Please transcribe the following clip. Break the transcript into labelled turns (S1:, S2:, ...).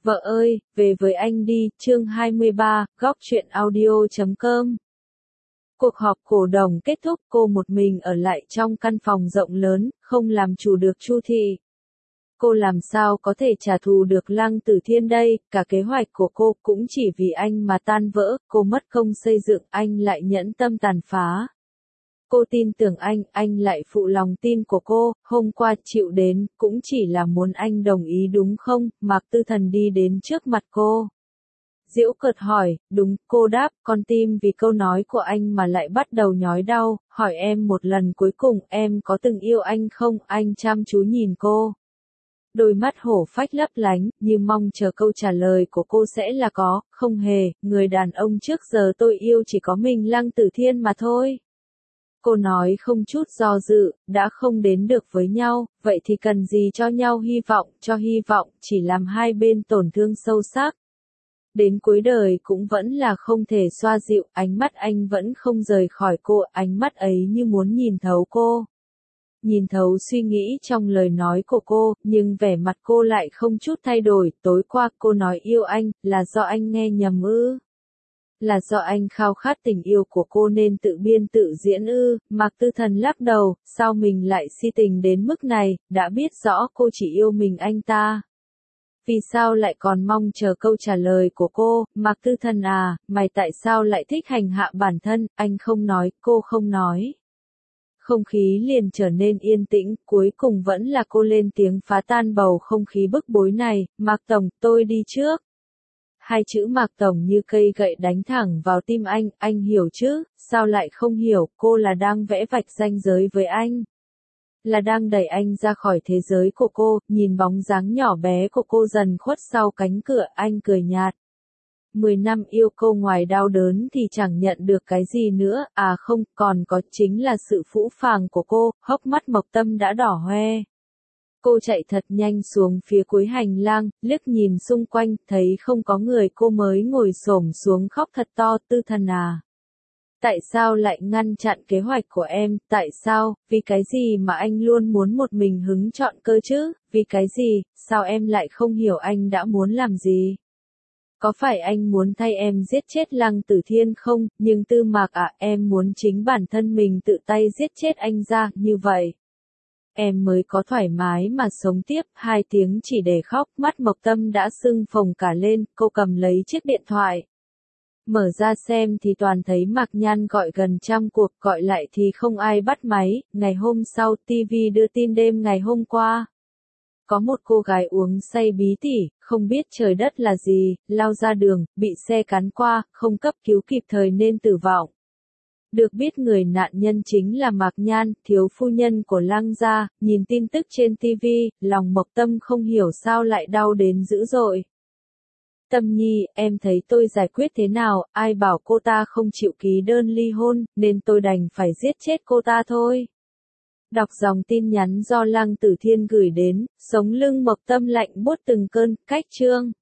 S1: Vợ ơi, về với anh đi, chương 23, góc truyện audio.com. Cuộc họp cổ đồng kết thúc, cô một mình ở lại trong căn phòng rộng lớn, không làm chủ được Chu Thị. Cô làm sao có thể trả thù được Lăng Tử Thiên đây, cả kế hoạch của cô cũng chỉ vì anh mà tan vỡ, cô mất công xây dựng, anh lại nhẫn tâm tàn phá. Cô tin tưởng anh lại phụ lòng tin của cô, hôm qua chịu đến, cũng chỉ là muốn anh đồng ý đúng không, Mạc Tư Thần đi đến trước mặt cô. Giễu cợt hỏi, đúng, cô đáp, con tim vì câu nói của anh mà lại bắt đầu nhói đau, hỏi em một lần cuối cùng, em có từng yêu anh không, anh chăm chú nhìn cô. Đôi mắt hổ phách lấp lánh, như mong chờ câu trả lời của cô sẽ là có, không hề, người đàn ông trước giờ tôi yêu chỉ có mình Lăng Tử Thiên mà thôi. Cô nói không chút do dự, đã không đến được với nhau, vậy thì cần gì cho nhau hy vọng chỉ làm hai bên tổn thương sâu sắc. Đến cuối đời cũng vẫn là không thể xoa dịu, ánh mắt anh vẫn không rời khỏi cô, ánh mắt ấy như muốn nhìn thấu cô. Nhìn thấu suy nghĩ trong lời nói của cô, nhưng vẻ mặt cô lại không chút thay đổi, tối qua cô nói yêu anh, là do anh nghe nhầm ư? Là do anh khao khát tình yêu của cô nên tự biên tự diễn ư? Mạc Tư Thần lắc đầu, sao mình lại si tình đến mức này, đã biết rõ cô chỉ yêu mình anh ta. Vì sao lại còn mong chờ câu trả lời của cô, Mạc Tư Thần à, mày tại sao lại thích hành hạ bản thân, anh không nói, cô không nói. Không khí liền trở nên yên tĩnh, cuối cùng vẫn là cô lên tiếng phá tan bầu không khí bức bối này, Mạc Tổng, tôi đi trước. Hai chữ Mạc Tổng như cây gậy đánh thẳng vào tim anh hiểu chứ, sao lại không hiểu, cô là đang vẽ vạch ranh giới với anh. Là đang đẩy anh ra khỏi thế giới của cô, nhìn bóng dáng nhỏ bé của cô dần khuất sau cánh cửa, anh cười nhạt. 10 năm yêu cô ngoài đau đớn thì chẳng nhận được cái gì nữa, à không, còn có chính là sự phũ phàng của cô, hốc mắt Mộc Tâm đã đỏ hoe. Cô chạy thật nhanh xuống phía cuối hành lang, liếc nhìn xung quanh, thấy không có người cô mới ngồi xổm xuống khóc thật to, Tư Thần à. Tại sao lại ngăn chặn kế hoạch của em, tại sao, vì cái gì mà anh luôn muốn một mình hứng chọn cơ chứ, vì cái gì, sao em lại không hiểu anh đã muốn làm gì? Có phải anh muốn thay em giết chết Lăng Tử Thiên không, nhưng Tư Mạc à, em muốn chính bản thân mình tự tay giết chết anh ra, như vậy. Em mới có thoải mái mà sống tiếp, 2 tiếng chỉ để khóc, mắt Mộc Tâm đã sưng phồng cả lên, cô cầm lấy chiếc điện thoại. Mở ra xem thì toàn thấy Mạc Nhan gọi gần trăm cuộc, gọi lại thì không ai bắt máy, ngày hôm sau TV đưa tin đêm ngày hôm qua. Có một cô gái uống say bí tỉ, không biết trời đất là gì, lao ra đường, bị xe cán qua, không cấp cứu kịp thời nên tử vong. Được biết người nạn nhân chính là Mạc Nhan, thiếu phu nhân của Lăng gia, nhìn tin tức trên TV, lòng Mộc Tâm không hiểu sao lại đau đến dữ dội. Tâm Nhi, em thấy tôi giải quyết thế nào, ai bảo cô ta không chịu ký đơn ly hôn, nên tôi đành phải giết chết cô ta thôi. Đọc dòng tin nhắn do Lăng Tử Thiên gửi đến, sống lưng Mộc Tâm lạnh buốt từng cơn, cách chương.